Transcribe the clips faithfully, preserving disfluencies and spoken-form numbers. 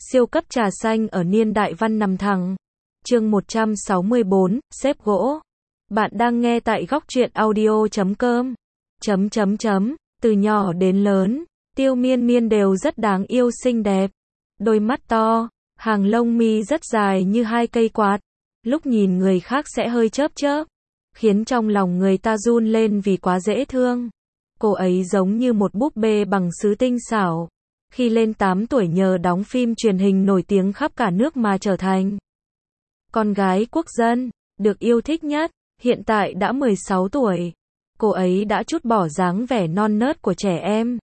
Siêu cấp trà xanh ở niên đại văn nằm thẳng. Chương một trăm sáu mươi bốn, xếp gỗ. Bạn đang nghe tại góc truyện audio chấm com. Chấm chấm chấm, từ nhỏ đến lớn, Tiêu Miên Miên đều rất đáng yêu xinh đẹp. Đôi mắt to, hàng lông mi rất dài như hai cây quạt, lúc nhìn người khác sẽ hơi chớp chớp, khiến trong lòng người ta run lên vì quá dễ thương. Cô ấy giống như một búp bê bằng sứ tinh xảo. Khi lên tám tuổi nhờ đóng phim truyền hình nổi tiếng khắp cả nước mà trở thành con gái quốc dân, được yêu thích nhất. Hiện tại đã mười sáu tuổi, cô ấy đã trút bỏ dáng vẻ non nớt của trẻ em.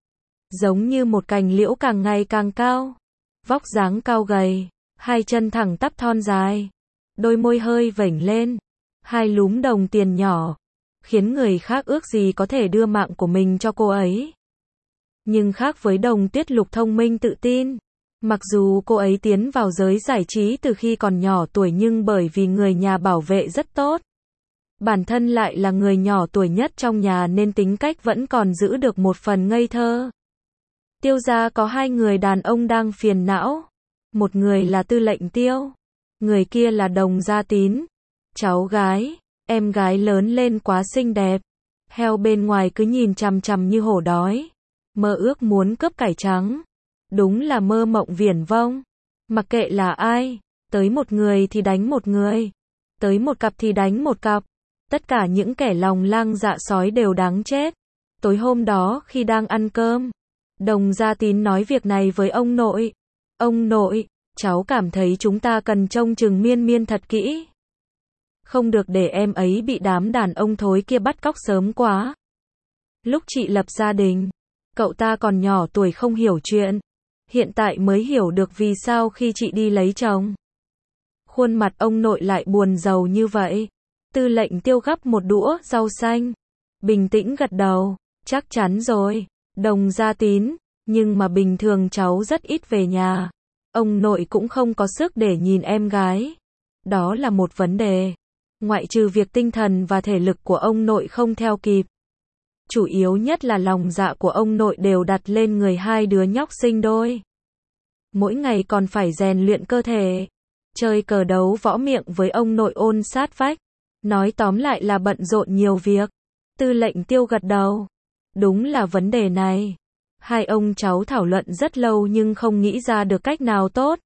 Giống như một cành liễu càng ngày càng cao, vóc dáng cao gầy, hai chân thẳng tắp thon dài, đôi môi hơi vểnh lên, hai lúm đồng tiền nhỏ, khiến người khác ước gì có thể đưa mạng của mình cho cô ấy. Nhưng khác với Đồng Tuyết Lục thông minh tự tin, mặc dù cô ấy tiến vào giới giải trí từ khi còn nhỏ tuổi nhưng bởi vì người nhà bảo vệ rất tốt, bản thân lại là người nhỏ tuổi nhất trong nhà nên tính cách vẫn còn giữ được một phần ngây thơ. Tiêu gia có hai người đàn ông đang phiền não, một người là Tư lệnh Tiêu, người kia là Đồng Gia Tín, cháu gái. Em gái lớn lên quá xinh đẹp, heo bên ngoài cứ nhìn chằm chằm như hổ đói, mơ ước muốn cướp cải trắng. Đúng là mơ mộng viển vông. Mặc kệ là ai, tới một người thì đánh một người, tới một cặp thì đánh một cặp. Tất cả những kẻ lòng lang dạ sói đều đáng chết. Tối hôm đó khi đang ăn cơm, Đồng Gia Tín nói việc này với ông nội. Ông nội, cháu cảm thấy chúng ta cần trông chừng Miên Miên thật kỹ. Không được để em ấy bị đám đàn ông thối kia bắt cóc sớm quá. Lúc chị lập gia đình, cậu ta còn nhỏ tuổi không hiểu chuyện. Hiện tại mới hiểu được vì sao khi chị đi lấy chồng, khuôn mặt ông nội lại buồn rầu như vậy. Tư lệnh Tiêu gắp một đũa rau xanh, bình tĩnh gật đầu. Chắc chắn rồi, Đồng Gia Tín, nhưng mà bình thường cháu rất ít về nhà. Ông nội cũng không có sức để nhìn em gái. Đó là một vấn đề. Ngoại trừ việc tinh thần và thể lực của ông nội không theo kịp, chủ yếu nhất là lòng dạ của ông nội đều đặt lên người hai đứa nhóc sinh đôi. Mỗi ngày còn phải rèn luyện cơ thể, chơi cờ đấu võ miệng với ông nội ôn sát vách. Nói tóm lại là bận rộn nhiều việc. Tư lệnh Tiêu gật đầu. Đúng là vấn đề này. Hai ông cháu thảo luận rất lâu nhưng không nghĩ ra được cách nào tốt.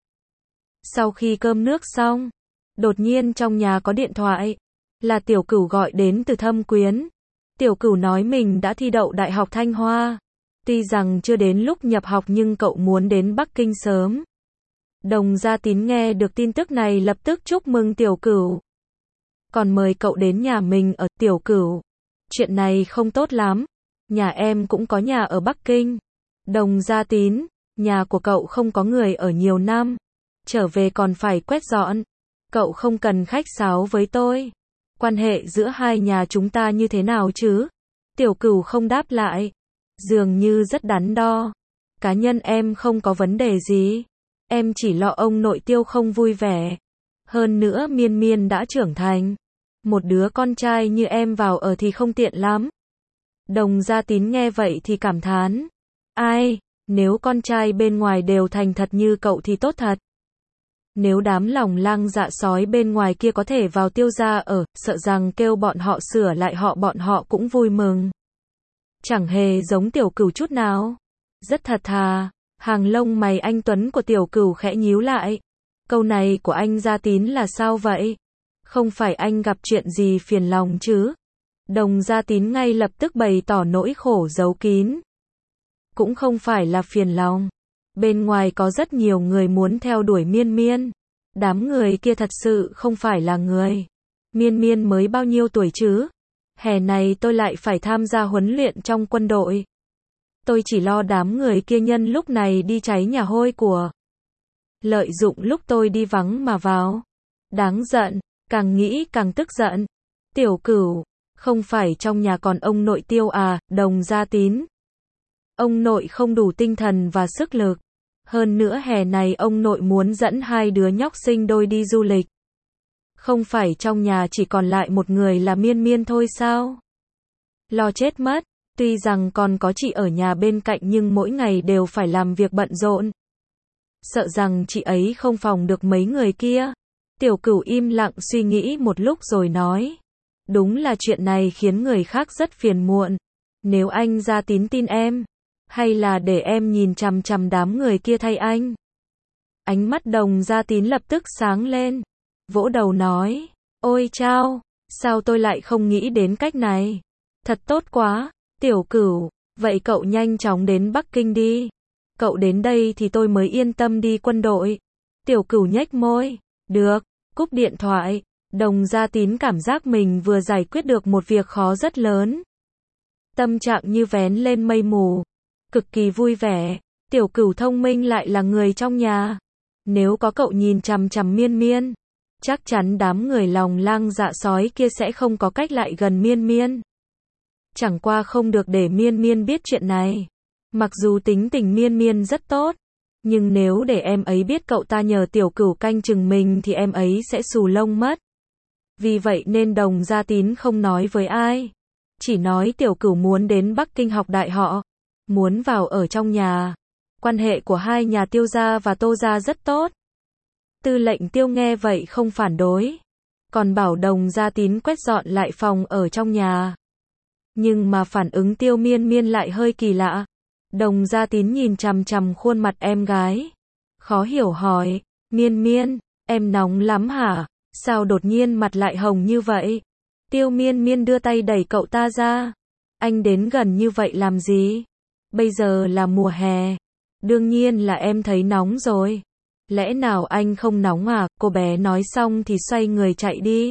Sau khi cơm nước xong, đột nhiên trong nhà có điện thoại. Là Tiểu Cửu gọi đến từ Thâm Quyến. Tiểu Cửu nói mình đã thi đậu Đại học Thanh Hoa. Tuy rằng chưa đến lúc nhập học nhưng cậu muốn đến Bắc Kinh sớm. Đồng Gia Tín nghe được tin tức này lập tức chúc mừng Tiểu Cửu. Còn mời cậu đến nhà mình ở. Tiểu Cửu, chuyện này không tốt lắm. Nhà em cũng có nhà ở Bắc Kinh. Đồng Gia Tín, nhà của cậu không có người ở nhiều năm, trở về còn phải quét dọn. Cậu không cần khách sáo với tôi. Quan hệ giữa hai nhà chúng ta như thế nào chứ? Tiểu Cửu không đáp lại, dường như rất đắn đo. Cá nhân em không có vấn đề gì. Em chỉ lo ông nội Tiêu không vui vẻ. Hơn nữa Miên Miên đã trưởng thành. Một đứa con trai như em vào ở thì không tiện lắm. Đồng Gia Tín nghe vậy thì cảm thán. Ai, nếu con trai bên ngoài đều thành thật như cậu thì tốt thật. Nếu đám lòng lang dạ sói bên ngoài kia có thể vào Tiêu gia ở, sợ rằng kêu bọn họ sửa lại họ bọn họ cũng vui mừng. Chẳng hề giống Tiểu Cửu chút nào. Rất thật thà. Hàng lông mày anh tuấn của Tiểu Cửu khẽ nhíu lại. Câu này của anh Gia Tín là sao vậy? Không phải anh gặp chuyện gì phiền lòng chứ? Đồng Gia Tín ngay lập tức bày tỏ nỗi khổ giấu kín. Cũng không phải là phiền lòng. Bên ngoài có rất nhiều người muốn theo đuổi Miên Miên. Đám người kia thật sự không phải là người. Miên Miên mới bao nhiêu tuổi chứ? Hè này tôi lại phải tham gia huấn luyện trong quân đội. Tôi chỉ lo đám người kia nhân lúc này đi cháy nhà hôi của. Lợi dụng lúc tôi đi vắng mà vào. Đáng giận, càng nghĩ càng tức giận. Tiểu Cửu, không phải trong nhà còn ông nội Tiêu à? Đồng Gia Tín. Ông nội không đủ tinh thần và sức lực. Hơn nữa hè này ông nội muốn dẫn hai đứa nhóc sinh đôi đi du lịch. Không phải trong nhà chỉ còn lại một người là Miên Miên thôi sao? Lo chết mất. Tuy rằng còn có chị ở nhà bên cạnh nhưng mỗi ngày đều phải làm việc bận rộn. sợ rằng chị ấy không phòng được mấy người kia. Tiểu Cửu im lặng suy nghĩ một lúc rồi nói. Đúng là chuyện này khiến người khác rất phiền muộn. Nếu anh Gia Tín tin em, hay là để em nhìn chằm chằm đám người kia thay anh? Ánh mắt Đồng Gia Tín lập tức sáng lên, vỗ đầu nói. Ôi chao, sao tôi lại không nghĩ đến cách này? Thật tốt quá, Tiểu Cửu, vậy cậu nhanh chóng đến Bắc Kinh đi. Cậu đến đây thì tôi mới yên tâm đi quân đội. Tiểu Cửu nhếch môi. Được, cúp điện thoại. Đồng Gia Tín cảm giác mình vừa giải quyết được một việc khó rất lớn. Tâm trạng như vén lên mây mù. Cực kỳ vui vẻ. Tiểu Cửu thông minh lại là người trong nhà. Nếu có cậu nhìn chằm chằm Miên Miên, chắc chắn đám người lòng lang dạ sói kia sẽ không có cách lại gần Miên Miên. Chẳng qua không được để Miên Miên biết chuyện này. Mặc dù tính tình Miên Miên rất tốt, nhưng nếu để em ấy biết cậu ta nhờ Tiểu Cửu canh chừng mình thì em ấy sẽ xù lông mất. Vì vậy nên Đồng Gia Tín không nói với ai. Chỉ nói Tiểu Cửu muốn đến Bắc Kinh học đại họ, muốn vào ở trong nhà. Quan hệ của hai nhà Tiêu gia và Tô gia rất tốt. Tư lệnh Tiêu nghe vậy không phản đối, còn bảo Đồng Gia Tín quét dọn lại phòng ở trong nhà. Nhưng mà phản ứng Tiêu Miên Miên lại hơi kỳ lạ. Đồng Gia Tín nhìn chằm chằm khuôn mặt em gái, khó hiểu hỏi. Miên Miên, em nóng lắm hả? Sao đột nhiên mặt lại hồng như vậy? Tiêu Miên Miên đưa tay đẩy cậu ta ra. Anh đến gần như vậy làm gì? Bây giờ là mùa hè. Đương nhiên là em thấy nóng rồi. Lẽ nào anh không nóng à? Cô bé nói xong thì xoay người chạy đi.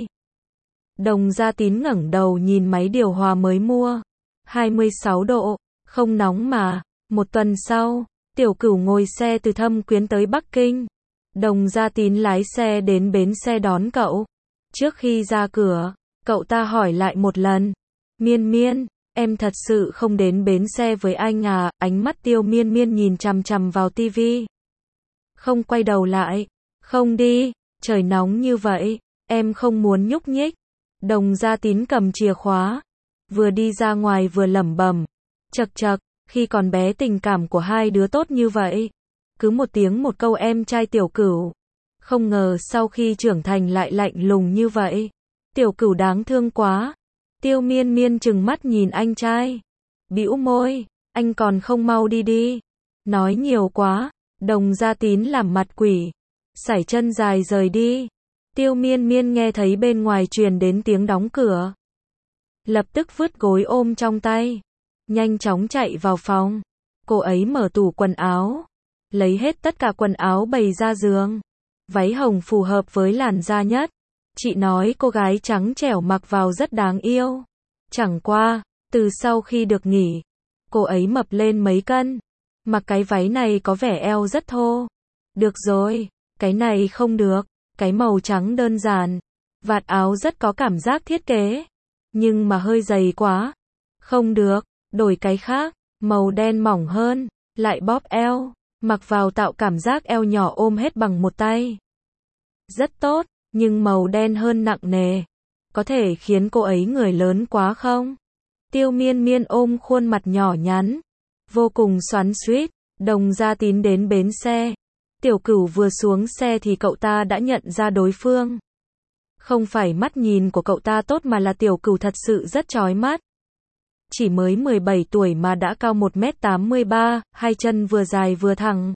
Đồng Gia Tín ngẩng đầu nhìn máy điều hòa mới mua. hai mươi sáu độ, không nóng mà. Một tuần sau, Tiểu Cửu ngồi xe từ Thâm Quyến tới Bắc Kinh. Đồng Gia Tín lái xe đến bến xe đón cậu. Trước khi ra cửa, cậu ta hỏi lại một lần. Miên Miên, em thật sự không đến bến xe với anh à? Ánh mắt Tiêu Miên Miên nhìn chằm chằm vào tivi. Không quay đầu lại. Không đi, trời nóng như vậy, em không muốn nhúc nhích. Đồng Gia Tín cầm chìa khóa, vừa đi ra ngoài vừa lẩm bẩm. Chậc chậc, khi còn bé tình cảm của hai đứa tốt như vậy. Cứ một tiếng một câu em trai Tiểu Cửu. Không ngờ sau khi trưởng thành lại lạnh lùng như vậy. Tiểu Cửu đáng thương quá. Tiêu Miên Miên trừng mắt nhìn anh trai, bĩu môi, anh còn không mau đi đi. Nói nhiều quá. Đồng Gia Tín làm mặt quỷ, sải chân dài rời đi. Tiêu Miên Miên nghe thấy bên ngoài truyền đến tiếng đóng cửa, lập tức vứt gối ôm trong tay, nhanh chóng chạy vào phòng. Cô ấy mở tủ quần áo, lấy hết tất cả quần áo bày ra giường. Váy hồng phù hợp với làn da nhất. Chị nói cô gái trắng trẻo mặc vào rất đáng yêu. Chẳng qua, từ sau khi được nghỉ, cô ấy mập lên mấy cân. Mặc cái váy này có vẻ eo rất thô. Được rồi, cái này không được. Cái màu trắng đơn giản. Vạt áo rất có cảm giác thiết kế. Nhưng mà hơi dày quá. Không được, đổi cái khác. Màu đen mỏng hơn, lại bóp eo. Mặc vào tạo cảm giác eo nhỏ ôm hết bằng một tay. Rất tốt, nhưng màu đen hơn nặng nề. Có thể khiến cô ấy người lớn quá không? Tiêu Miên Miên ôm khuôn mặt nhỏ nhắn, vô cùng xoắn xuýt. Đồng Gia Tín đến bến xe. Tiểu Cửu vừa xuống xe thì cậu ta đã nhận ra đối phương. Không phải mắt nhìn của cậu ta tốt mà là Tiểu Cửu thật sự rất chói mắt. Chỉ mới mười bảy tuổi mà đã cao một mét tám mươi ba, hai chân vừa dài vừa thẳng.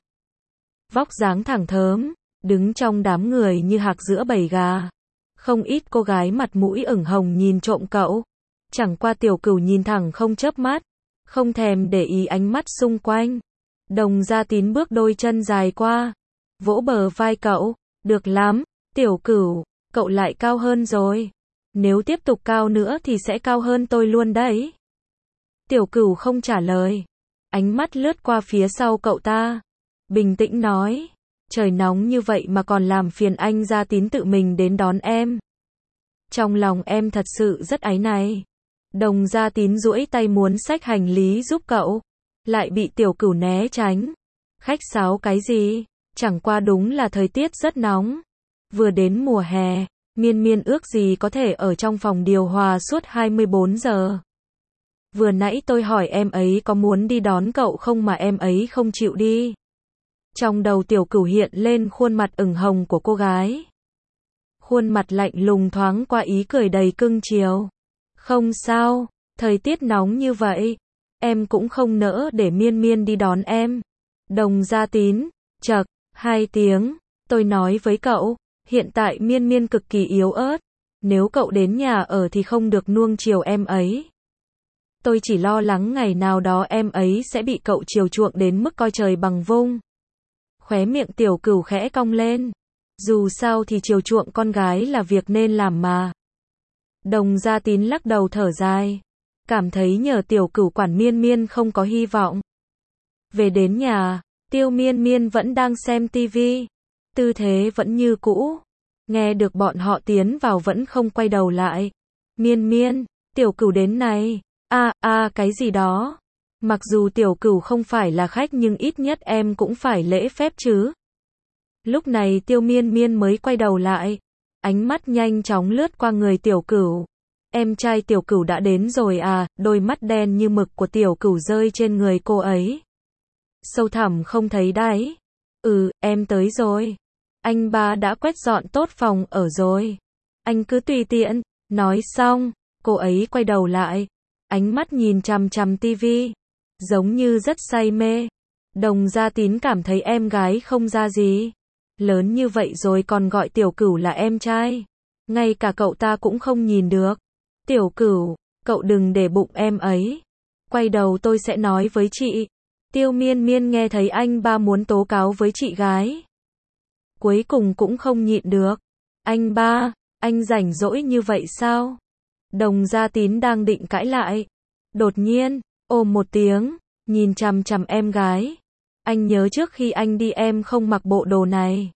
Vóc dáng thẳng thớm, đứng trong đám người như hạc giữa bầy gà. Không ít cô gái mặt mũi ửng hồng nhìn trộm cậu. Chẳng qua Tiểu Cửu nhìn thẳng không chớp mắt, không thèm để ý ánh mắt xung quanh. Đồng Gia Tín bước đôi chân dài qua, vỗ bờ vai cậu. Được lắm, Tiểu Cửu, cậu lại cao hơn rồi. Nếu tiếp tục cao nữa thì sẽ cao hơn tôi luôn đấy. Tiểu Cửu không trả lời. Ánh mắt lướt qua phía sau cậu ta. Bình tĩnh nói. Trời nóng như vậy mà còn làm phiền anh Gia Tín tự mình đến đón em. Trong lòng em thật sự rất áy náy. Đồng Gia Tín duỗi tay muốn xách hành lý giúp cậu. Lại bị Tiểu Cửu né tránh. Khách sáo cái gì? Chẳng qua đúng là thời tiết rất nóng. Vừa đến mùa hè, Miên Miên ước gì có thể ở trong phòng điều hòa suốt hai mươi bốn giờ. Vừa nãy tôi hỏi em ấy có muốn đi đón cậu không mà em ấy không chịu đi. Trong đầu Tiểu Cửu hiện lên khuôn mặt ửng hồng của cô gái. Khuôn mặt lạnh lùng thoáng qua ý cười đầy cưng chiều. Không sao, thời tiết nóng như vậy, em cũng không nỡ để Miên Miên đi đón em. Đồng Gia Tín, chậc, hai tiếng, tôi nói với cậu, hiện tại Miên Miên cực kỳ yếu ớt, nếu cậu đến nhà ở thì không được nuông chiều em ấy. Tôi chỉ lo lắng ngày nào đó em ấy sẽ bị cậu chiều chuộng đến mức coi trời bằng vung. Khóe miệng Tiểu Cửu khẽ cong lên. Dù sao thì chiều chuộng con gái là việc nên làm mà. Đồng Gia Tín lắc đầu thở dài. Cảm thấy nhờ Tiểu Cửu quản Miên Miên không có hy vọng. Về đến nhà, Tiêu Miên Miên vẫn đang xem tivi. Tư thế vẫn như cũ. Nghe được bọn họ tiến vào vẫn không quay đầu lại. Miên Miên, Tiểu Cửu đến này. A a cái gì đó. Mặc dù Tiểu Cửu không phải là khách nhưng ít nhất em cũng phải lễ phép chứ. Lúc này Tiêu Miên Miên mới quay đầu lại. Ánh mắt nhanh chóng lướt qua người Tiểu Cửu. Em trai Tiểu Cửu đã đến rồi à, đôi mắt đen như mực của Tiểu Cửu rơi trên người cô ấy. Sâu thẳm không thấy đáy. Ừ, em tới rồi. Anh ba đã quét dọn tốt phòng ở rồi. Anh cứ tùy tiện. Nói xong, cô ấy quay đầu lại. Ánh mắt nhìn chằm chằm tivi. Giống như rất say mê. Đồng Gia Tín cảm thấy em gái không ra gì. Lớn như vậy rồi còn gọi Tiểu Cửu là em trai. Ngay cả cậu ta cũng không nhìn được. Tiểu Cửu, cậu đừng để bụng em ấy. Quay đầu tôi sẽ nói với chị. Tiêu Miên Miên nghe thấy anh ba muốn tố cáo với chị gái. Cuối cùng cũng không nhịn được. Anh ba, anh rảnh rỗi như vậy sao? Đồng Gia Tín đang định cãi lại. Đột nhiên, ôm một tiếng, nhìn chằm chằm em gái. Anh nhớ trước khi anh đi em không mặc bộ đồ này.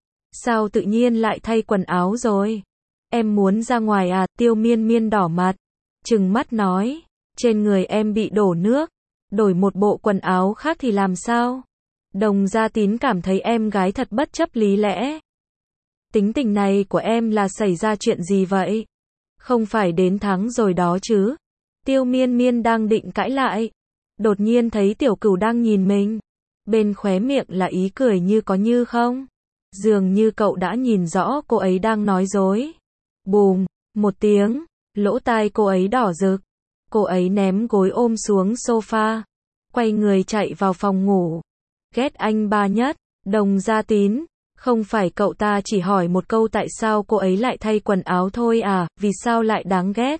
Sao tự nhiên lại thay quần áo rồi? Em muốn ra ngoài à? Tiêu Miên Miên đỏ mặt, trừng mắt nói. Trên người em bị đổ nước. Đổi một bộ quần áo khác thì làm sao? Đồng Gia Tín cảm thấy em gái thật bất chấp lý lẽ. Tính tình này của em là xảy ra chuyện gì vậy? Không phải đến tháng rồi đó chứ? Tiêu Miên Miên đang định cãi lại. Đột nhiên thấy Tiểu Cửu đang nhìn mình. Bên khóe miệng là ý cười như có như không. Dường như cậu đã nhìn rõ cô ấy đang nói dối. Bùm, một tiếng, lỗ tai cô ấy đỏ rực. Cô ấy ném gối ôm xuống sofa. Quay người chạy vào phòng ngủ. Ghét anh ba nhất, Đồng Gia Tín. Không phải cậu ta chỉ hỏi một câu tại sao cô ấy lại thay quần áo thôi à, vì sao lại đáng ghét.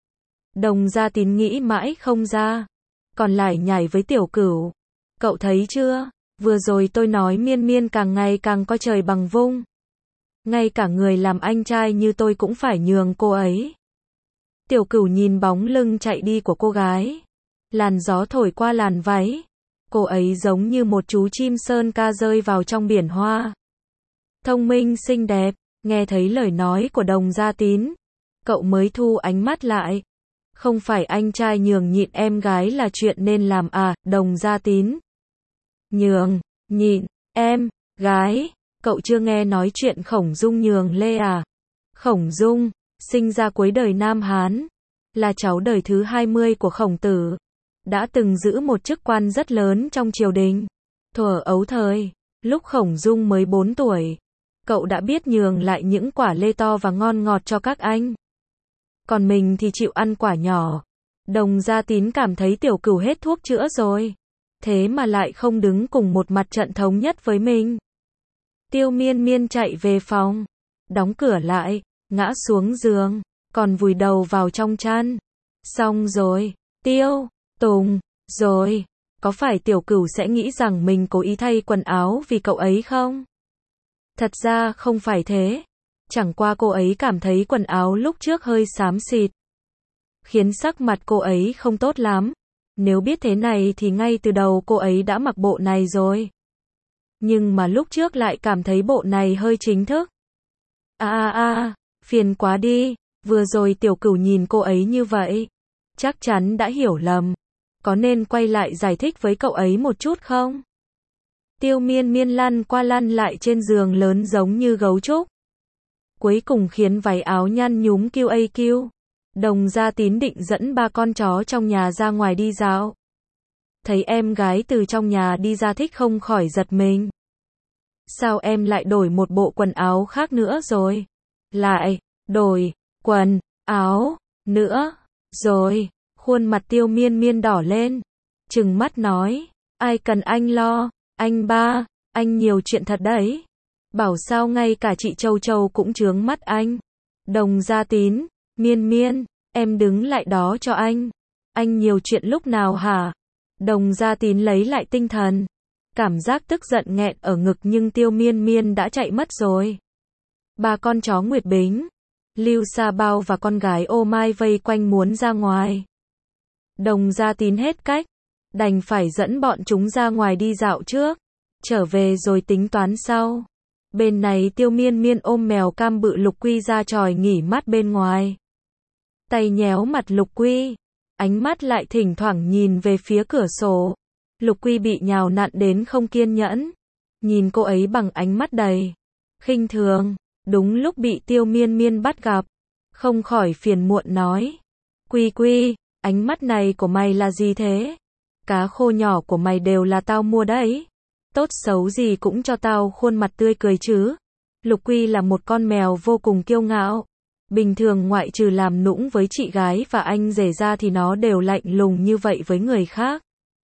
Đồng Gia Tín nghĩ mãi không ra. Còn lại nhảy với Tiểu Cửu. Cậu thấy chưa, vừa rồi tôi nói Miên Miên càng ngày càng coi trời bằng vung. Ngay cả người làm anh trai như tôi cũng phải nhường cô ấy. Tiểu Cửu nhìn bóng lưng chạy đi của cô gái. Làn gió thổi qua làn váy. Cô ấy giống như một chú chim sơn ca rơi vào trong biển hoa. Thông minh xinh đẹp, nghe thấy lời nói của Đồng Gia Tín. Cậu mới thu ánh mắt lại. Không phải anh trai nhường nhịn em gái là chuyện nên làm à, Đồng Gia Tín. Nhường, nhịn, em, gái, cậu chưa nghe nói chuyện Khổng Dung nhường Lê à? Khổng Dung, sinh ra cuối đời Nam Hán, là cháu đời thứ hai mươi của Khổng Tử. Đã từng giữ một chức quan rất lớn trong triều đình. Thuở ấu thời, lúc Khổng Dung mới bốn tuổi, cậu đã biết nhường lại những quả lê to và ngon ngọt cho các anh. Còn mình thì chịu ăn quả nhỏ. Đồng Gia Tín cảm thấy Tiểu Cửu hết thuốc chữa rồi. Thế mà lại không đứng cùng một mặt trận thống nhất với mình. Tiêu Miên Miên chạy về phòng. Đóng cửa lại, ngã xuống giường, còn vùi đầu vào trong chăn. Xong rồi, Tiêu, Tùng, rồi. Có phải Tiểu Cửu sẽ nghĩ rằng mình cố ý thay quần áo vì cậu ấy không? Thật ra không phải thế. Chẳng qua cô ấy cảm thấy quần áo lúc trước hơi xám xịt. Khiến sắc mặt cô ấy không tốt lắm. Nếu biết thế này thì ngay từ đầu cô ấy đã mặc bộ này rồi. Nhưng mà lúc trước lại cảm thấy bộ này hơi chính thức. À à à, phiền quá đi. Vừa rồi Tiểu Cửu nhìn cô ấy như vậy. Chắc chắn đã hiểu lầm. Có nên quay lại giải thích với cậu ấy một chút không? Tiêu Miên Miên lăn qua lăn lại trên giường lớn giống như gấu trúc. Cuối cùng khiến váy áo nhăn nhúm kêu a kêu. Đồng Gia Tín định dẫn ba con chó trong nhà ra ngoài đi dạo. Thấy em gái từ trong nhà đi ra thích không khỏi giật mình. sao em lại đổi một bộ quần áo khác nữa rồi? Lại, đổi, quần, áo, nữa, rồi, khuôn mặt Tiêu Miên Miên đỏ lên, trừng mắt nói, ai cần anh lo, anh ba, anh nhiều chuyện thật đấy. Bảo sao ngay cả chị Châu Châu cũng chướng mắt anh. Đồng Gia Tín, Miên Miên, em đứng lại đó cho anh. Anh nhiều chuyện lúc nào hả? Đồng Gia Tín lấy lại tinh thần. Cảm giác tức giận nghẹn ở ngực nhưng Tiêu Miên Miên đã chạy mất rồi. Ba con chó Nguyệt Bính, Lưu Sa Bao và con gái Ô Mai vây quanh muốn ra ngoài. Đồng Gia Tín hết cách, đành phải dẫn bọn chúng ra ngoài đi dạo trước, trở về rồi tính toán sau. Bên này Tiêu Miên Miên ôm mèo cam bự Lục Quy ra tròi nghỉ mát bên ngoài. Tay nhéo mặt Lục Quy, ánh mắt lại thỉnh thoảng nhìn về phía cửa sổ. Lục Quy bị nhào nặn đến không kiên nhẫn, nhìn cô ấy bằng ánh mắt đầy khinh thường. Đúng lúc bị Tiêu Miên Miên bắt gặp, không khỏi phiền muộn nói, Quy Quy, ánh mắt này của mày là gì thế? Cá khô nhỏ của mày đều là tao mua đấy. Tốt xấu gì cũng cho tao khuôn mặt tươi cười chứ. Lục Quy là một con mèo vô cùng kiêu ngạo. Bình thường ngoại trừ làm nũng với chị gái và anh rể ra thì nó đều lạnh lùng như vậy với người khác.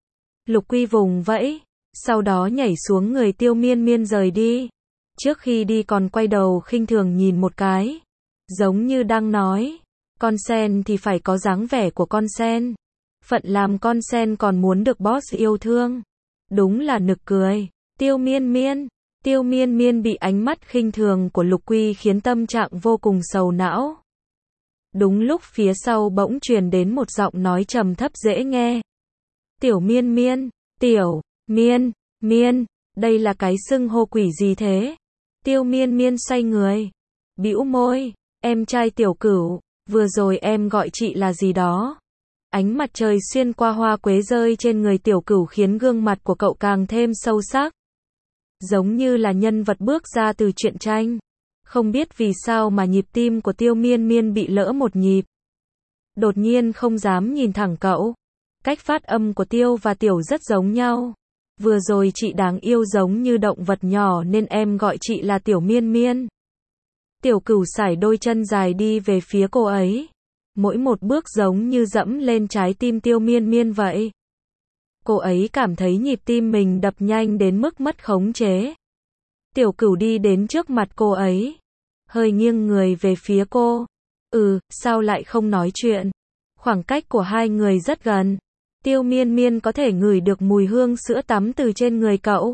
Lục Quy vùng vẫy, sau đó nhảy xuống người Tiêu Miên Miên rời đi. Trước khi đi còn quay đầu khinh thường nhìn một cái, giống như đang nói, con sen thì phải có dáng vẻ của con sen. Phận làm con sen còn muốn được boss yêu thương. Đúng là nực cười. Tiêu Miên Miên, Tiêu Miên Miên bị ánh mắt khinh thường của Lục Quy khiến tâm trạng vô cùng sầu não. Đúng lúc phía sau bỗng truyền đến một giọng nói trầm thấp dễ nghe. Tiểu Miên Miên, Tiểu Miên Miên, đây là cái xưng hô quỷ gì thế? Tiêu Miên Miên xoay người, bĩu môi, em trai Tiểu Cửu, vừa rồi em gọi chị là gì đó? Ánh mặt trời xuyên qua hoa quế rơi trên người Tiểu Cửu khiến gương mặt của cậu càng thêm sâu sắc. Giống như là nhân vật bước ra từ truyện tranh. Không biết vì sao mà nhịp tim của Tiêu Miên Miên bị lỡ một nhịp. Đột nhiên không dám nhìn thẳng cậu. Cách phát âm của Tiêu và Tiểu rất giống nhau. Vừa rồi chị đáng yêu giống như động vật nhỏ nên em gọi chị là Tiểu Miên Miên. Tiểu Cửu sải đôi chân dài đi về phía cô ấy. Mỗi một bước giống như dẫm lên trái tim Tiêu Miên Miên vậy. Cô ấy cảm thấy nhịp tim mình đập nhanh đến mức mất khống chế. Tiểu Cửu đi đến trước mặt cô ấy, hơi nghiêng người về phía cô. Ừ, sao lại không nói chuyện? Khoảng cách của hai người rất gần. Tiêu Miên Miên có thể ngửi được mùi hương sữa tắm từ trên người cậu.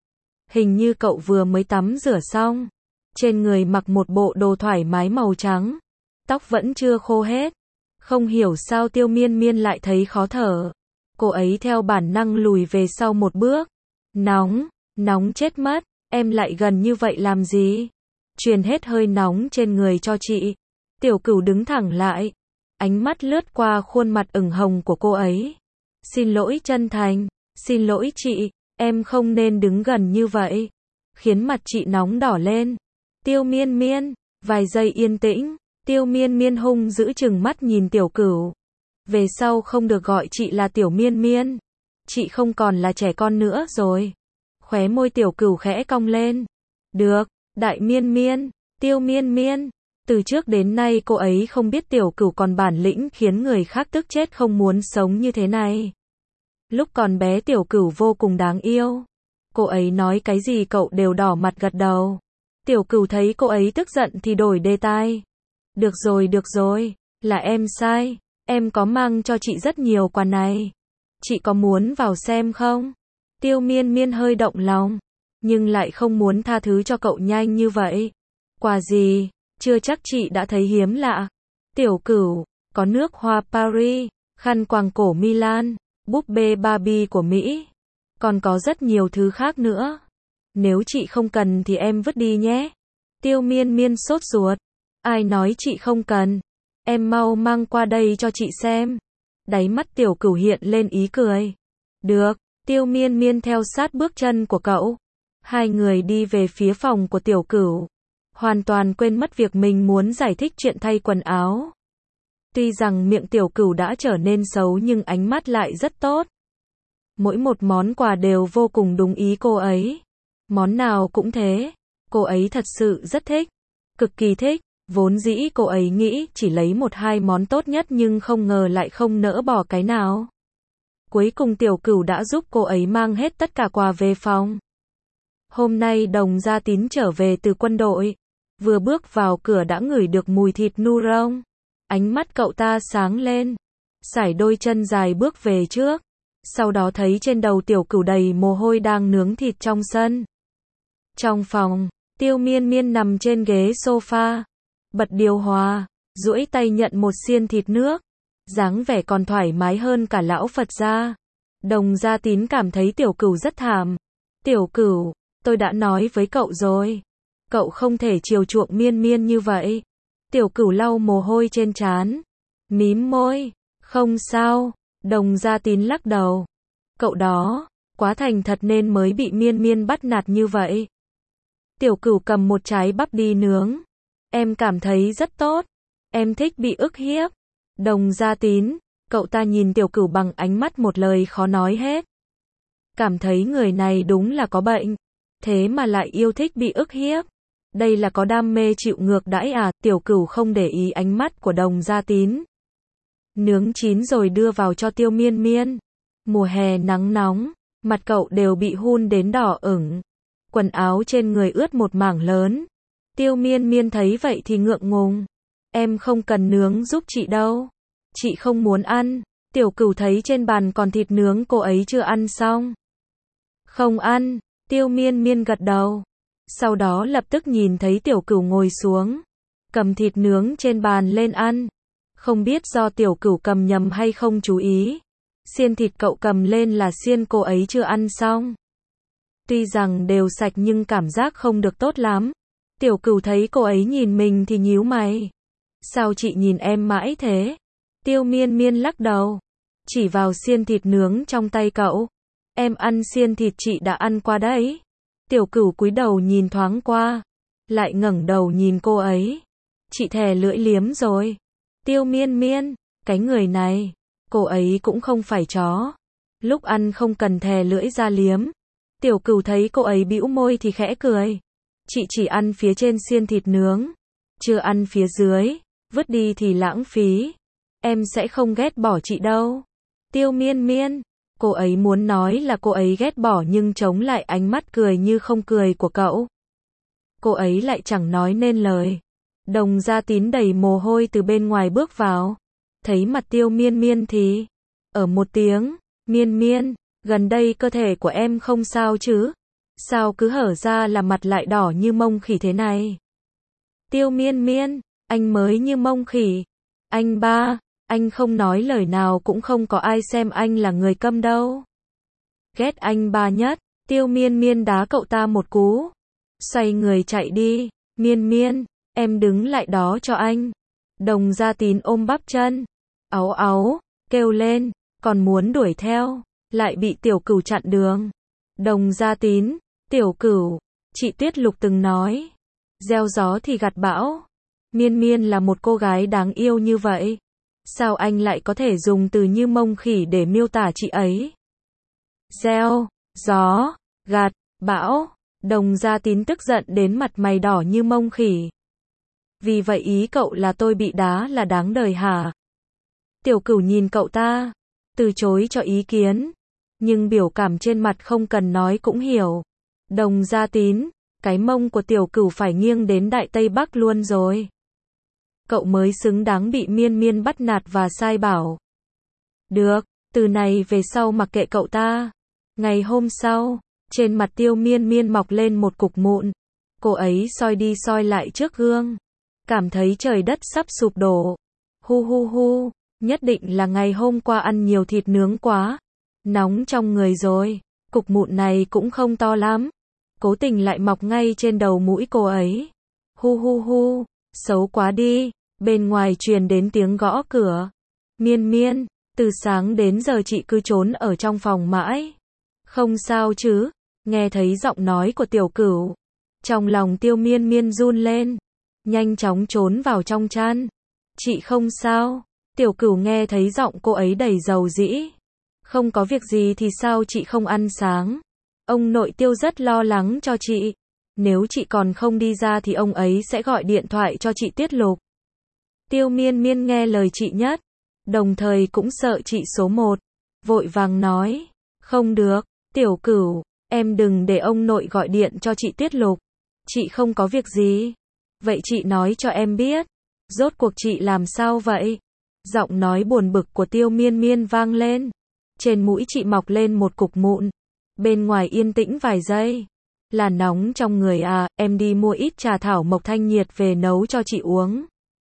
Hình như cậu vừa mới tắm rửa xong. Trên người mặc một bộ đồ thoải mái màu trắng. Tóc vẫn chưa khô hết. Không hiểu sao Tiêu Miên Miên lại thấy khó thở. Cô ấy theo bản năng lùi về sau một bước. Nóng, nóng chết mất, em lại gần như vậy làm gì? Truyền hết hơi nóng trên người cho chị. Tiểu Cửu đứng thẳng lại. Ánh mắt lướt qua khuôn mặt ửng hồng của cô ấy. Xin lỗi chân thành, xin lỗi chị, em không nên đứng gần như vậy. Khiến mặt chị nóng đỏ lên. Tiêu Miên Miên, vài giây yên tĩnh. Tiêu Miên Miên hung dữ chừng mắt nhìn Tiểu Cửu. Về sau không được gọi chị là Tiểu Miên Miên. Chị không còn là trẻ con nữa rồi. Khóe môi Tiểu Cửu khẽ cong lên. Được, Đại Miên Miên, Tiêu Miên Miên. Từ trước đến nay cô ấy không biết Tiểu Cửu còn bản lĩnh khiến người khác tức chết không muốn sống như thế này. Lúc còn bé Tiểu Cửu vô cùng đáng yêu. Cô ấy nói cái gì cậu đều đỏ mặt gật đầu. Tiểu Cửu thấy cô ấy tức giận thì đổi đề tài. Được rồi được rồi, là em sai. Em có mang cho chị rất nhiều quà này. Chị có muốn vào xem không? Tiêu Miên Miên hơi động lòng, nhưng lại không muốn tha thứ cho cậu nhanh như vậy. Quà gì? Chưa chắc chị đã thấy hiếm lạ. Tiểu Cửu, có nước hoa Paris, khăn quàng cổ Milan, búp bê Barbie của Mỹ. Còn có rất nhiều thứ khác nữa. Nếu chị không cần thì em vứt đi nhé. Tiêu Miên Miên sốt ruột. Ai nói chị không cần? Em mau mang qua đây cho chị xem. Đáy mắt Tiểu Cửu hiện lên ý cười. Được, Tiêu Miên Miên theo sát bước chân của cậu. Hai người đi về phía phòng của Tiểu Cửu. Hoàn toàn quên mất việc mình muốn giải thích chuyện thay quần áo. Tuy rằng miệng Tiểu Cửu đã trở nên xấu nhưng ánh mắt lại rất tốt. Mỗi một món quà đều vô cùng đúng ý cô ấy. Món nào cũng thế. Cô ấy thật sự rất thích. Cực kỳ thích. Vốn dĩ cô ấy nghĩ chỉ lấy một hai món tốt nhất nhưng không ngờ lại không nỡ bỏ cái nào. Cuối cùng Tiểu Cửu đã giúp cô ấy mang hết tất cả quà về phòng. Hôm nay Đồng Gia Tín trở về từ quân đội. Vừa bước vào cửa đã ngửi được mùi thịt nu rông. Ánh mắt cậu ta sáng lên. Sải đôi chân dài bước về trước. Sau đó thấy trên đầu Tiểu Cửu đầy mồ hôi đang nướng thịt trong sân. Trong phòng, Tiêu Miên Miên nằm trên ghế sofa. Bật điều hòa, duỗi tay nhận một xiên thịt nước. Dáng vẻ còn thoải mái hơn cả lão Phật gia. Đồng Gia Tín cảm thấy Tiểu Cửu rất thảm. Tiểu Cửu, tôi đã nói với cậu rồi. Cậu không thể chiều chuộng Miên Miên như vậy. Tiểu Cửu lau mồ hôi trên trán. Mím môi. Không sao. Đồng Gia Tín lắc đầu. Cậu đó, quá thành thật nên mới bị Miên Miên bắt nạt như vậy. Tiểu Cửu cầm một trái bắp đi nướng. Em cảm thấy rất tốt. Em thích bị ức hiếp. Đồng Gia Tín, cậu ta nhìn Tiểu Cửu bằng ánh mắt một lời khó nói hết. Cảm thấy người này đúng là có bệnh. Thế mà lại yêu thích bị ức hiếp. Đây là có đam mê chịu ngược đãi à? Tiểu Cửu không để ý ánh mắt của Đồng Gia Tín. Nướng chín rồi đưa vào cho Tiêu Miên Miên. Mùa hè nắng nóng, mặt cậu đều bị hun đến đỏ ửng. Quần áo trên người ướt một mảng lớn. Tiêu Miên Miên thấy vậy thì ngượng ngùng. Em không cần nướng giúp chị đâu. Chị không muốn ăn. Tiểu Cửu thấy trên bàn còn thịt nướng cô ấy chưa ăn xong. Không ăn. Tiêu Miên Miên gật đầu. Sau đó lập tức nhìn thấy Tiểu Cửu ngồi xuống. Cầm thịt nướng trên bàn lên ăn. Không biết do Tiểu Cửu cầm nhầm hay không chú ý. Xiên thịt cậu cầm lên là xiên cô ấy chưa ăn xong. Tuy rằng đều sạch nhưng cảm giác không được tốt lắm. Tiểu Cửu thấy cô ấy nhìn mình thì nhíu mày. Sao chị nhìn em mãi thế? Tiêu Miên Miên lắc đầu. Chỉ vào xiên thịt nướng trong tay cậu. Em ăn xiên thịt chị đã ăn qua đấy. Tiểu Cửu cúi đầu nhìn thoáng qua. Lại ngẩng đầu nhìn cô ấy. Chị thè lưỡi liếm rồi. Tiêu Miên Miên, cái người này, cô ấy cũng không phải chó. Lúc ăn không cần thè lưỡi ra liếm. Tiểu Cửu thấy cô ấy bĩu môi thì khẽ cười. Chị chỉ ăn phía trên xiên thịt nướng. Chưa ăn phía dưới. Vứt đi thì lãng phí. Em sẽ không ghét bỏ chị đâu. Tiêu Miên Miên, cô ấy muốn nói là cô ấy ghét bỏ nhưng chống lại ánh mắt cười như không cười của cậu. Cô ấy lại chẳng nói nên lời. Đồng Gia Tín đầy mồ hôi từ bên ngoài bước vào. Thấy mặt Tiêu Miên Miên thì ở một tiếng. Miên Miên, gần đây cơ thể của em không sao chứ? Sao cứ hở ra là mặt lại đỏ như mông khỉ thế này? Tiêu Miên Miên, anh mới như mông khỉ. Anh ba, anh không nói lời nào cũng không có ai xem anh là người câm đâu. Ghét anh ba nhất. Tiêu Miên Miên đá cậu ta một cú. Xoay người chạy đi. Miên Miên, em đứng lại đó cho anh. Đồng Gia Tín ôm bắp chân. Áu áu, kêu lên, còn muốn đuổi theo. Lại bị Tiểu Cửu chặn đường. Đồng Gia Tín, Tiểu Cửu, chị Tuyết Lục từng nói. Gieo gió thì gặt bão. Miên Miên là một cô gái đáng yêu như vậy. Sao anh lại có thể dùng từ như mông khỉ để miêu tả chị ấy? Gieo, gió, gặt, bão. Đồng Gia Tín tức giận đến mặt mày đỏ như mông khỉ. Vì vậy ý cậu là tôi bị đá là đáng đời hả? Tiểu Cửu nhìn cậu ta, từ chối cho ý kiến. Nhưng biểu cảm trên mặt không cần nói cũng hiểu. Đồng Gia Tín, cái mông của Tiểu Cửu phải nghiêng đến Đại Tây Bắc luôn rồi. Cậu mới xứng đáng bị Miên Miên bắt nạt và sai bảo. Được, từ này về sau mặc kệ cậu ta. Ngày hôm sau, trên mặt Tiêu Miên Miên mọc lên một cục mụn. Cô ấy soi đi soi lại trước gương. Cảm thấy trời đất sắp sụp đổ. Hu hu hu, nhất định là ngày hôm qua ăn nhiều thịt nướng quá. Nóng trong người rồi. Cục mụn này cũng không to lắm. Cố tình lại mọc ngay trên đầu mũi cô ấy. Hu hu hu, xấu quá đi. Bên ngoài truyền đến tiếng gõ cửa. Miên Miên, từ sáng đến giờ chị cứ trốn ở trong phòng mãi. Không sao chứ? Nghe thấy giọng nói của Tiểu Cửu. Trong lòng Tiêu Miên Miên run lên. Nhanh chóng trốn vào trong chăn. Chị không sao. Tiểu Cửu nghe thấy giọng cô ấy đầy dầu dĩ. Không có việc gì thì sao chị không ăn sáng? Ông nội Tiêu rất lo lắng cho chị. Nếu chị còn không đi ra thì ông ấy sẽ gọi điện thoại cho chị Tiết Lục. Tiêu Miên Miên nghe lời chị nhất, đồng thời cũng sợ chị số một, vội vàng nói, không được, Tiểu Cửu, em đừng để ông nội gọi điện cho chị Tiết Lục. Chị không có việc gì. Vậy chị nói cho em biết, rốt cuộc chị làm sao vậy? Giọng nói buồn bực của Tiêu Miên Miên vang lên. Trên mũi chị mọc lên một cục mụn. Bên ngoài yên tĩnh vài giây. Là nóng trong người à, em đi mua ít trà thảo mộc thanh nhiệt về nấu cho chị uống.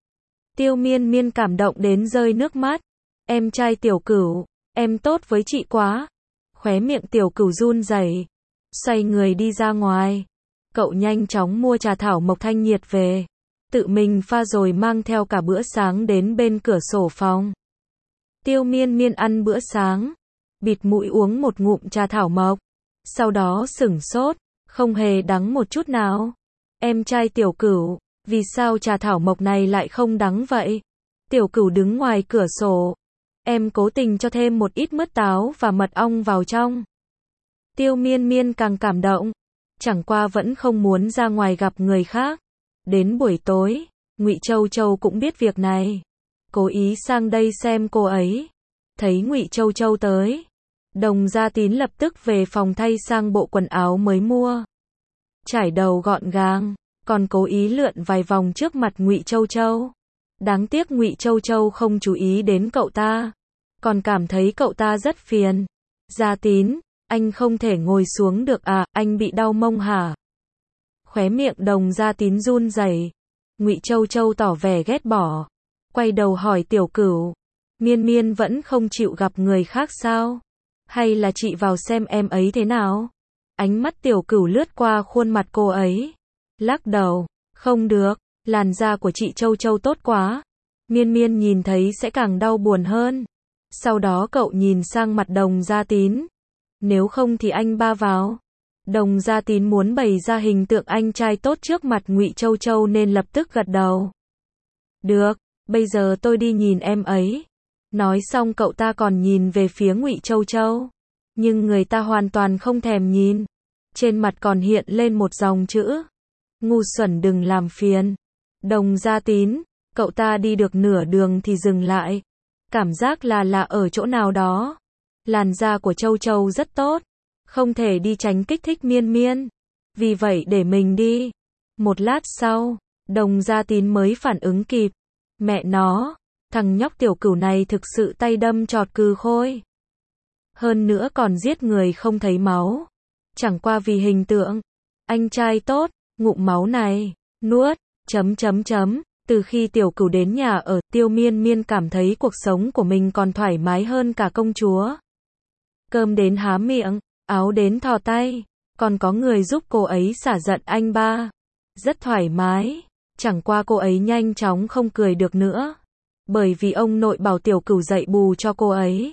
Tiêu Miên Miên cảm động đến rơi nước mắt. Em trai Tiểu Cửu, em tốt với chị quá. Khóe miệng Tiểu Cửu run rẩy, xoay người đi ra ngoài. Cậu nhanh chóng mua trà thảo mộc thanh nhiệt về, tự mình pha rồi mang theo cả bữa sáng đến bên cửa sổ phòng. Tiêu Miên Miên ăn bữa sáng, bịt mũi uống một ngụm trà thảo mộc, sau đó sửng sốt, không hề đắng một chút nào. Em trai Tiểu Cửu, vì sao trà thảo mộc này lại không đắng vậy? Tiểu Cửu đứng ngoài cửa sổ. Em cố tình cho thêm một ít mứt táo và mật ong vào trong. Tiêu Miên Miên càng cảm động, chẳng qua vẫn không muốn ra ngoài gặp người khác. Đến buổi tối, Ngụy Châu Châu cũng biết việc này, cố ý sang đây xem cô ấy. Thấy Ngụy Châu Châu tới, Đồng Gia Tín lập tức về phòng thay sang bộ quần áo mới mua, trải đầu gọn gàng, còn cố ý lượn vài vòng trước mặt Ngụy Châu Châu. Đáng tiếc Ngụy Châu Châu không chú ý đến cậu ta, còn cảm thấy cậu ta rất phiền. Gia Tín, anh không thể ngồi xuống được à, anh bị đau mông hả? Khóe miệng Đồng Gia Tín run rẩy. Ngụy Châu Châu tỏ vẻ ghét bỏ, quay đầu hỏi Tiểu Cửu, Miên Miên vẫn không chịu gặp người khác sao? Hay là chị vào xem em ấy thế nào? Ánh mắt Tiểu Cửu lướt qua khuôn mặt cô ấy, lắc đầu, không được, làn da của chị Châu Châu tốt quá, Miên Miên nhìn thấy sẽ càng đau buồn hơn. Sau đó cậu nhìn sang mặt Đồng Gia Tín, nếu không thì anh ba vào. Đồng Gia Tín muốn bày ra hình tượng anh trai tốt trước mặt Ngụy Châu Châu nên lập tức gật đầu. Được, bây giờ tôi đi nhìn em ấy. Nói xong cậu ta còn nhìn về phía Ngụy Châu Châu, nhưng người ta hoàn toàn không thèm nhìn. Trên mặt còn hiện lên một dòng chữ, ngu xuẩn đừng làm phiền. Đồng Gia Tín, cậu ta đi được nửa đường thì dừng lại. Cảm giác là là ở chỗ nào đó. Làn da của Châu Châu rất tốt, không thể đi tránh kích thích Miên Miên, vì vậy để mình đi. Một lát sau, Đồng Gia Tín mới phản ứng kịp. Mẹ nó, thằng nhóc Tiểu Cửu này thực sự tay đâm chọt cừ khôi. Hơn nữa còn giết người không thấy máu. Chẳng qua vì hình tượng, anh trai tốt, ngụm máu này, nuốt, chấm chấm chấm. Từ khi Tiểu Cửu đến nhà ở, Tiêu Miên Miên cảm thấy cuộc sống của mình còn thoải mái hơn cả công chúa. Cơm đến há miệng, áo đến thò tay, còn có người giúp cô ấy xả giận anh ba. Rất thoải mái, chẳng qua cô ấy nhanh chóng không cười được nữa, bởi vì ông nội bảo Tiểu Cửu dạy bù cho cô ấy.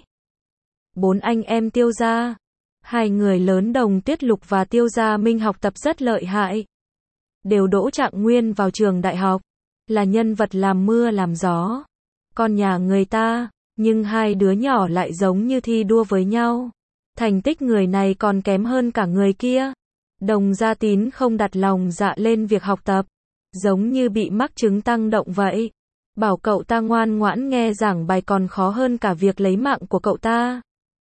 Bốn anh em Tiêu gia, hai người lớn Đồng Tuyết Lục và Tiêu Gia Minh học tập rất lợi hại, đều đỗ trạng nguyên vào trường đại học, là nhân vật làm mưa làm gió. Con nhà người ta, nhưng hai đứa nhỏ lại giống như thi đua với nhau. Thành tích người này còn kém hơn cả người kia. Đồng Gia Tín không đặt lòng dạ lên việc học tập, giống như bị mắc chứng tăng động vậy. Bảo cậu ta ngoan ngoãn nghe giảng bài còn khó hơn cả việc lấy mạng của cậu ta.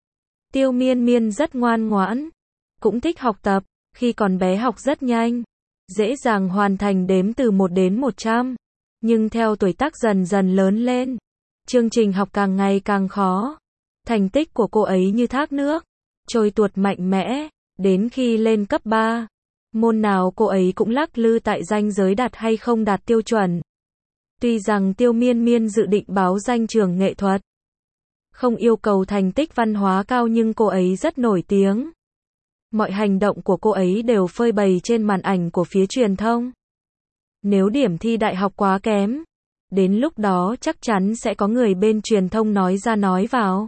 Tiêu Miên Miên rất ngoan ngoãn, cũng thích học tập, khi còn bé học rất nhanh, dễ dàng hoàn thành đếm từ một đến một trăm. Nhưng theo tuổi tác dần dần lớn lên, chương trình học càng ngày càng khó. Thành tích của cô ấy như thác nước, trôi tuột mạnh mẽ, đến khi lên cấp ba, môn nào cô ấy cũng lắc lư tại ranh giới đạt hay không đạt tiêu chuẩn. Tuy rằng Tiêu Miên Miên dự định báo danh trường nghệ thuật, không yêu cầu thành tích văn hóa cao, nhưng cô ấy rất nổi tiếng. Mọi hành động của cô ấy đều phơi bày trên màn ảnh của phía truyền thông. Nếu điểm thi đại học quá kém, đến lúc đó chắc chắn sẽ có người bên truyền thông nói ra nói vào.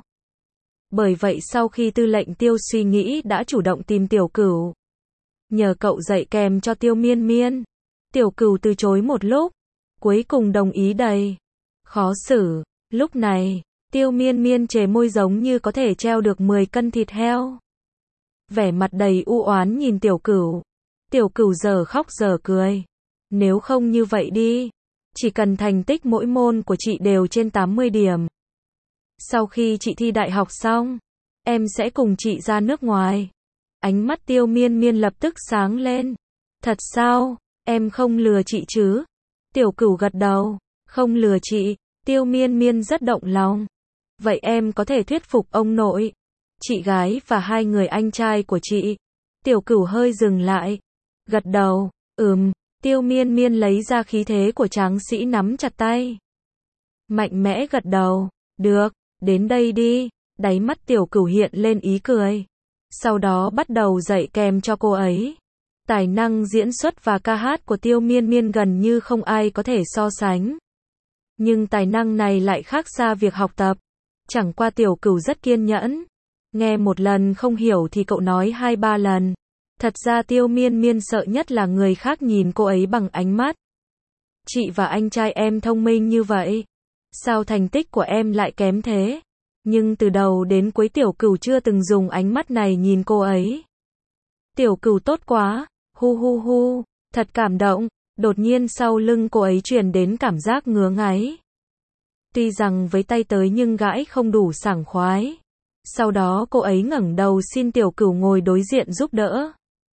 Bởi vậy sau khi tư lệnh Tiêu suy nghĩ đã chủ động tìm Tiểu Cửu, nhờ cậu dạy kèm cho Tiêu Miên Miên. Tiểu Cửu từ chối một lúc, cuối cùng đồng ý đầy khó xử. Lúc này, Tiêu Miên Miên chề môi giống như có thể treo được mười cân thịt heo. vẻ mặt đầy u oán nhìn Tiểu Cửu. Tiểu Cửu giờ khóc giờ cười. Nếu không như vậy đi, chỉ cần thành tích mỗi môn của chị đều trên tám mươi điểm. Sau khi chị thi đại học xong, em sẽ cùng chị ra nước ngoài. Ánh mắt Tiêu Miên Miên lập tức sáng lên. Thật sao, em không lừa chị chứ? Tiểu Cửu gật đầu, không lừa chị. Tiêu Miên Miên rất động lòng. Vậy em có thể thuyết phục ông nội, chị gái và hai người anh trai của chị. Tiểu Cửu hơi dừng lại, gật đầu, ừm. Tiêu Miên Miên lấy ra khí thế của tráng sĩ nắm chặt tay. Mạnh mẽ gật đầu, được, đến đây đi. Đáy mắt Tiểu Cửu hiện lên ý cười. Sau đó bắt đầu dạy kèm cho cô ấy. Tài năng diễn xuất và ca hát của Tiêu Miên Miên gần như không ai có thể so sánh. Nhưng tài năng này lại khác xa việc học tập. Chẳng qua Tiểu Cửu rất kiên nhẫn. Nghe một lần không hiểu thì cậu nói hai ba lần. Thật ra Tiêu Miên Miên sợ nhất là người khác nhìn cô ấy bằng ánh mắt. Chị và anh trai em thông minh như vậy. Sao thành tích của em lại kém thế? Nhưng từ đầu đến cuối Tiểu Cửu chưa từng dùng ánh mắt này nhìn cô ấy. Tiểu Cửu tốt quá, hu hu hu, thật cảm động. Đột nhiên sau lưng cô ấy truyền đến cảm giác ngứa ngáy. Tuy rằng với tay tới nhưng gãi không đủ sảng khoái. Sau đó cô ấy ngẩng đầu xin Tiểu Cửu ngồi đối diện giúp đỡ.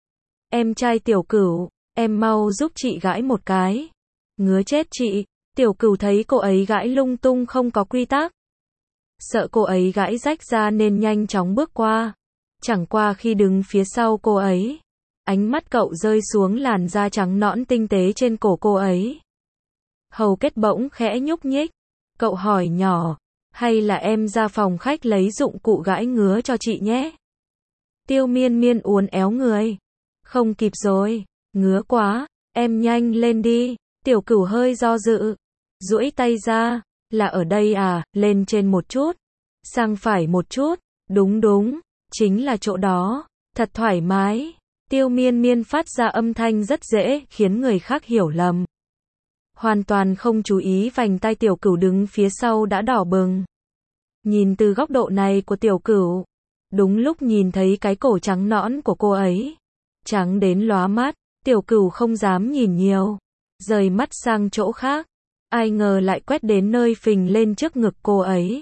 Em trai Tiểu Cửu, em mau giúp chị gãi một cái. Ngứa chết chị. Tiểu Cửu thấy cô ấy gãi lung tung không có quy tắc. Sợ cô ấy gãi rách ra nên nhanh chóng bước qua. Chẳng qua khi đứng phía sau cô ấy, ánh mắt cậu rơi xuống làn da trắng nõn tinh tế trên cổ cô ấy. Hầu kết bỗng khẽ nhúc nhích. Cậu hỏi nhỏ, hay là em ra phòng khách lấy dụng cụ gãi ngứa cho chị nhé? Tiêu Miên Miên uốn éo người. Không kịp rồi, ngứa quá, em nhanh lên đi. Tiểu Cửu hơi do dự, duỗi tay ra, là ở đây à, lên trên một chút, sang phải một chút, đúng đúng, chính là chỗ đó, thật thoải mái. Tiêu Miên Miên phát ra âm thanh rất dễ, khiến người khác hiểu lầm. Hoàn toàn không chú ý vành tay Tiểu Cửu đứng phía sau đã đỏ bừng. Nhìn từ góc độ này của Tiểu Cửu, đúng lúc nhìn thấy cái cổ trắng nõn của cô ấy, trắng đến lóa mắt, Tiểu Cửu không dám nhìn nhiều, rời mắt sang chỗ khác. Ai ngờ lại quét đến nơi phình lên trước ngực cô ấy.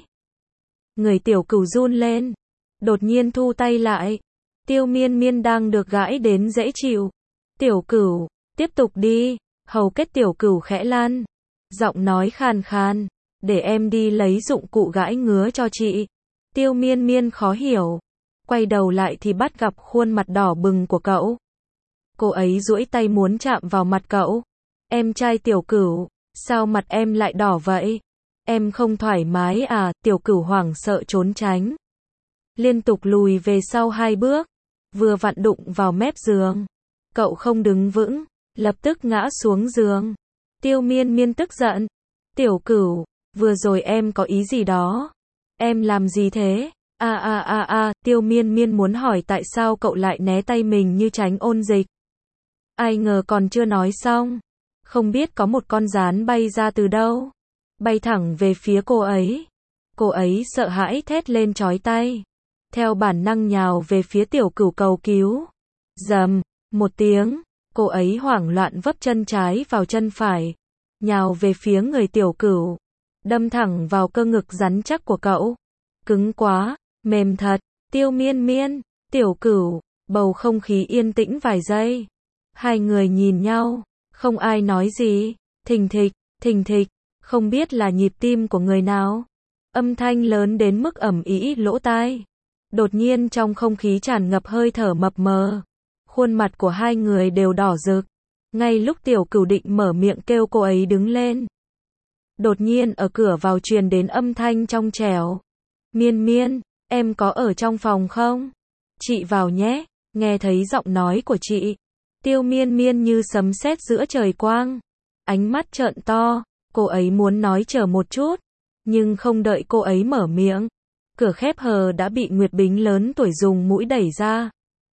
Người Tiểu Cửu run lên, đột nhiên thu tay lại. Tiêu Miên Miên đang được gãi đến dễ chịu. Tiểu Cửu, tiếp tục đi. Hầu kết Tiểu Cửu khẽ lăn, giọng nói khàn khàn, để em đi lấy dụng cụ gãi ngứa cho chị. Tiêu Miên Miên khó hiểu, quay đầu lại thì bắt gặp khuôn mặt đỏ bừng của cậu. Cô ấy duỗi tay muốn chạm vào mặt cậu. Em trai Tiểu Cửu, sao mặt em lại đỏ vậy? Em không thoải mái à? Tiểu Cửu hoảng sợ trốn tránh, liên tục lùi về sau hai bước, vừa vặn đụng vào mép giường. Cậu không đứng vững, lập tức ngã xuống giường. Tiêu Miên Miên tức giận. Tiểu Cửu, vừa rồi em có ý gì đó? Em làm gì thế? A a a a, Tiêu Miên Miên muốn hỏi tại sao cậu lại né tay mình như tránh ôn dịch. Ai ngờ còn chưa nói xong, không biết có một con gián bay ra từ đâu, bay thẳng về phía cô ấy. Cô ấy sợ hãi thét lên chói tai, theo bản năng nhào về phía Tiểu Cửu cầu cứu. Rầm, một tiếng, cô ấy hoảng loạn vấp chân trái vào chân phải, nhào về phía người Tiểu Cửu, đâm thẳng vào cơ ngực rắn chắc của cậu. Cứng quá, mềm thật. Tiêu Miên Miên, Tiểu Cửu, bầu không khí yên tĩnh vài giây. Hai người nhìn nhau, không ai nói gì. Thình thịch, thình thịch, không biết là nhịp tim của người nào. Âm thanh lớn đến mức ầm ĩ lỗ tai. Đột nhiên trong không khí tràn ngập hơi thở mập mờ. Khuôn mặt của hai người đều đỏ rực. Ngay lúc Tiểu Cửu định mở miệng kêu cô ấy đứng lên, đột nhiên ở cửa vào truyền đến âm thanh trong trẻo. Miên Miên, em có ở trong phòng không? Chị vào nhé. Nghe thấy giọng nói của chị, Tiêu Miên Miên như sấm sét giữa trời quang, ánh mắt trợn to. Cô ấy muốn nói chờ một chút, nhưng không đợi cô ấy mở miệng, cửa khép hờ đã bị Nguyệt Bính lớn tuổi dùng mũi đẩy ra.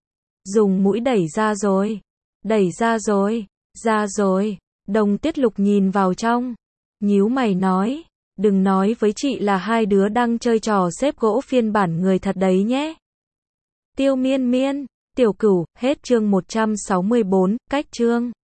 Dùng mũi đẩy ra rồi, đẩy ra rồi, ra rồi. Đồng Tiết Lục nhìn vào trong, nhíu mày nói, đừng nói với chị là hai đứa đang chơi trò xếp gỗ phiên bản người thật đấy nhé. Tiêu Miên Miên, Tiểu Cửu, hết chương một trăm sáu mươi bốn, cách chương.